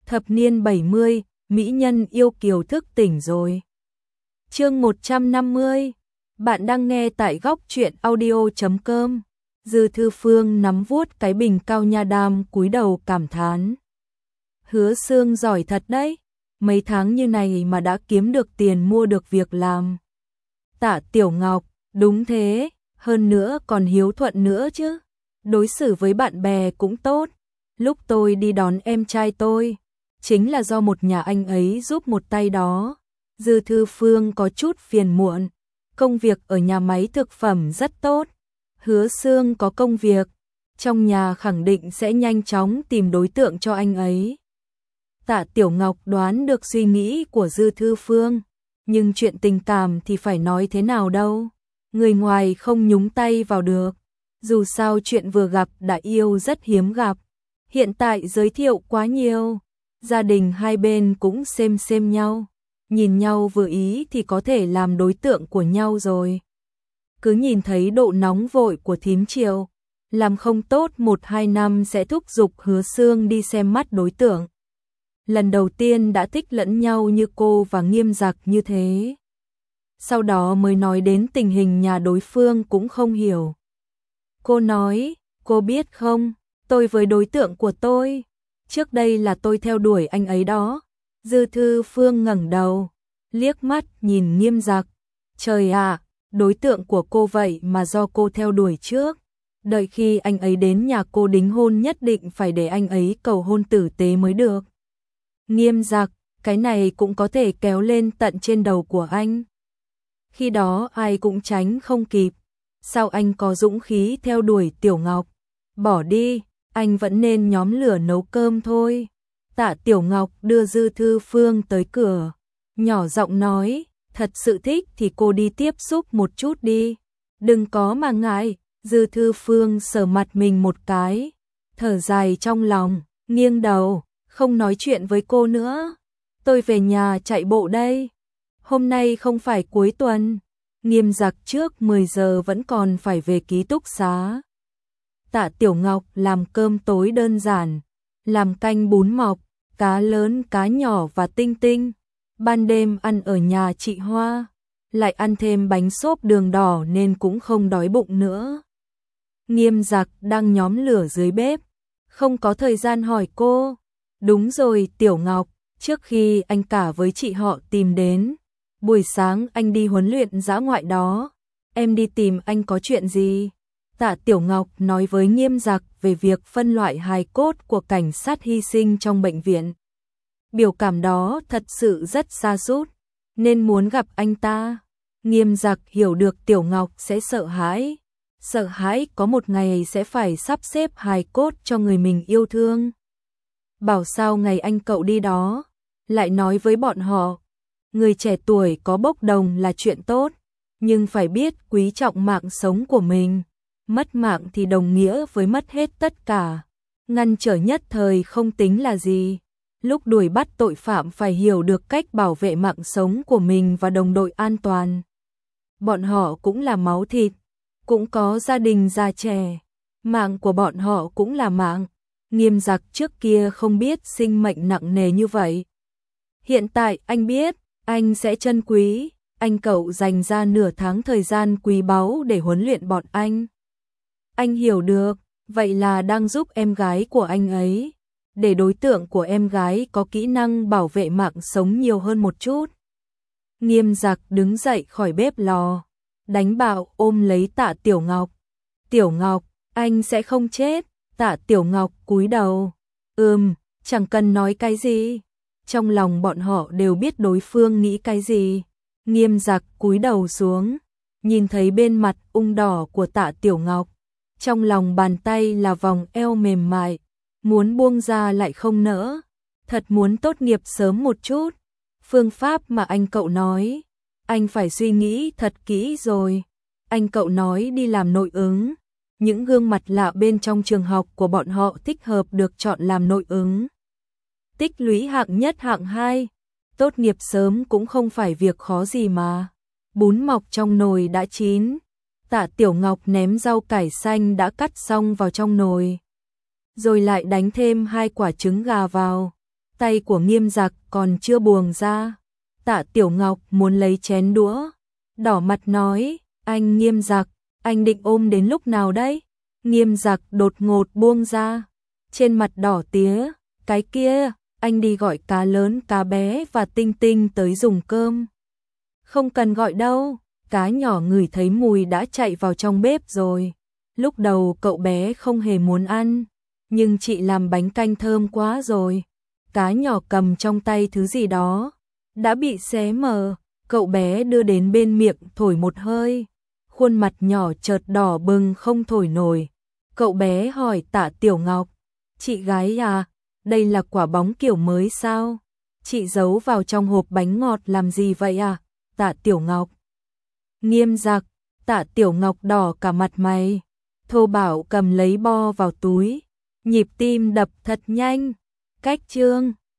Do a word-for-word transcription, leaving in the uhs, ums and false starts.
Thập niên bảy mươi, mỹ nhân yêu kiều thức tỉnh rồi. Chương một trăm năm mươi. Bạn đang nghe tại góc truyện audio chấm com. Dư Thư Phương nắm vuốt cái bình cao nha đam cúi đầu cảm thán. Hứa Sương giỏi thật đấy, mấy tháng như này mà đã kiếm được tiền mua được việc làm. Tạ Tiểu Ngọc, đúng thế, hơn nữa còn hiếu thuận nữa chứ. Đối xử với bạn bè cũng tốt. Lúc tôi đi đón em trai tôi, chính là do một nhà anh ấy giúp một tay đó. Dư Thư Phương có chút phiền muộn. Công việc ở nhà máy thực phẩm rất tốt. Hứa Sương có công việc trong nhà khẳng định sẽ nhanh chóng tìm đối tượng cho anh ấy. Tạ Tiểu Ngọc đoán được suy nghĩ của Dư Thư Phương, nhưng chuyện tình cảm thì phải nói thế nào đâu. Người ngoài không nhúng tay vào được. Dù sao chuyện vừa gặp đã yêu rất hiếm gặp. Hiện tại giới thiệu quá nhiều, gia đình hai bên cũng xem xem nhau, nhìn nhau vừa ý thì có thể làm đối tượng của nhau rồi. Cứ nhìn thấy độ nóng vội của thím Triệu, làm không tốt một hai năm sẽ thúc giục Hứa Sương đi xem mắt đối tượng. Lần đầu tiên đã thích lẫn nhau như cô và Nghiêm Giặc như thế. Sau đó mới nói đến tình hình nhà đối phương cũng không hiểu. Cô nói, cô biết không, tôi với đối tượng của tôi, trước đây là tôi theo đuổi anh ấy đó. Dư Thư Phương ngẩng đầu, liếc mắt nhìn Nghiêm Giặc. Trời ạ, đối tượng của cô vậy mà do cô theo đuổi trước. Đợi khi anh ấy đến nhà cô đính hôn nhất định phải để anh ấy cầu hôn tử tế mới được. Nghiêm Giặc, cái này cũng có thể kéo lên tận trên đầu của anh. Khi đó ai cũng tránh không kịp. Sao anh có dũng khí theo đuổi Tiểu Ngọc? Bỏ đi, anh vẫn nên nhóm lửa nấu cơm thôi. Tạ Tiểu Ngọc đưa Dư Thư Phương tới cửa, nhỏ giọng nói, thật sự thích thì cô đi tiếp xúc một chút đi. Đừng có mà ngại. Dư Thư Phương sờ mặt mình một cái, thở dài trong lòng, nghiêng đầu, không nói chuyện với cô nữa. Tôi về nhà chạy bộ đây. Hôm nay không phải cuối tuần. Nghiêm Giặc trước mười giờ vẫn còn phải về ký túc xá. Tạ Tiểu Ngọc làm cơm tối đơn giản, làm canh bún mọc, cá lớn cá nhỏ và tinh tinh. Ban đêm ăn ở nhà chị Hoa, lại ăn thêm bánh xốp đường đỏ nên cũng không đói bụng nữa. Nghiêm Giặc đang nhóm lửa dưới bếp, không có thời gian hỏi cô. Đúng rồi Tiểu Ngọc, trước khi anh cả với chị họ tìm đến, buổi sáng anh đi huấn luyện dã ngoại đó, em đi tìm anh có chuyện gì? Tạ Tiểu Ngọc nói với Nghiêm Giặc về việc phân loại hài cốt của cảnh sát hy sinh trong bệnh viện. Biểu cảm đó thật sự rất sa sút, nên muốn gặp anh ta. Nghiêm Giặc hiểu được Tiểu Ngọc sẽ sợ hãi, sợ hãi có một ngày sẽ phải sắp xếp hài cốt cho người mình yêu thương. Bảo sao ngày anh cậu đi đó, lại nói với bọn họ, người trẻ tuổi có bốc đồng là chuyện tốt, nhưng phải biết quý trọng mạng sống của mình. Mất mạng thì đồng nghĩa với mất hết tất cả. Ngăn trở nhất thời không tính là gì. Lúc đuổi bắt tội phạm phải hiểu được cách bảo vệ mạng sống của mình và đồng đội an toàn. Bọn họ cũng là máu thịt, cũng có gia đình già trẻ. Mạng của bọn họ cũng là mạng. Nghiêm Giặc trước kia không biết sinh mệnh nặng nề như vậy. Hiện tại anh biết, anh sẽ trân quý. Anh cậu dành ra nửa tháng thời gian quý báu để huấn luyện bọn anh. Anh hiểu được, vậy là đang giúp em gái của anh ấy, để đối tượng của em gái có kỹ năng bảo vệ mạng sống nhiều hơn một chút. Nghiêm Giặc đứng dậy khỏi bếp lò, đánh bạo ôm lấy Tạ Tiểu Ngọc. Tiểu Ngọc, anh sẽ không chết. Tạ Tiểu Ngọc cúi đầu. Ừm, chẳng cần nói cái gì. Trong lòng bọn họ đều biết đối phương nghĩ cái gì. Nghiêm Giặc cúi đầu xuống, nhìn thấy bên mặt ung đỏ của Tạ Tiểu Ngọc. Trong lòng bàn tay là vòng eo mềm mại, muốn buông ra lại không nỡ. Thật muốn tốt nghiệp sớm một chút. Phương pháp mà anh cậu nói, anh phải suy nghĩ thật kỹ rồi. Anh cậu nói đi làm nội ứng. Những gương mặt lạ bên trong trường học của bọn họ thích hợp được chọn làm nội ứng. Tích lũy hạng nhất hạng hai, tốt nghiệp sớm cũng không phải việc khó gì mà. Bún mọc trong nồi đã chín. Tạ Tiểu Ngọc ném rau cải xanh đã cắt xong vào trong nồi, rồi lại đánh thêm hai quả trứng gà vào. tay của Nghiêm Giặc còn chưa buông ra. Tạ Tiểu Ngọc muốn lấy chén đũa, đỏ mặt nói, anh Nghiêm Giặc, anh định ôm đến lúc nào đấy? Nghiêm Giặc đột ngột buông ra, trên mặt đỏ tía, cái kia, anh đi gọi cá lớn cá bé và Tinh Tinh tới dùng cơm. Không cần gọi đâu, cá nhỏ ngửi thấy mùi đã chạy vào trong bếp rồi. Lúc đầu cậu bé không hề muốn ăn, nhưng chị làm bánh canh thơm quá rồi. Cá nhỏ cầm trong tay thứ gì đó, đã bị xé mờ, cậu bé đưa đến bên miệng thổi một hơi. Khuôn mặt nhỏ chợt đỏ bừng không thổi nổi. Cậu bé hỏi Tạ Tiểu Ngọc, chị gái à, đây là quả bóng kiểu mới sao? Chị giấu vào trong hộp bánh ngọt làm gì vậy à? Tạ Tiểu Ngọc. Nghiêm Giặc, Tạ Tiểu Ngọc đỏ cả mặt mày. Thô Bảo cầm lấy bo vào túi, nhịp tim đập thật nhanh. Cách chương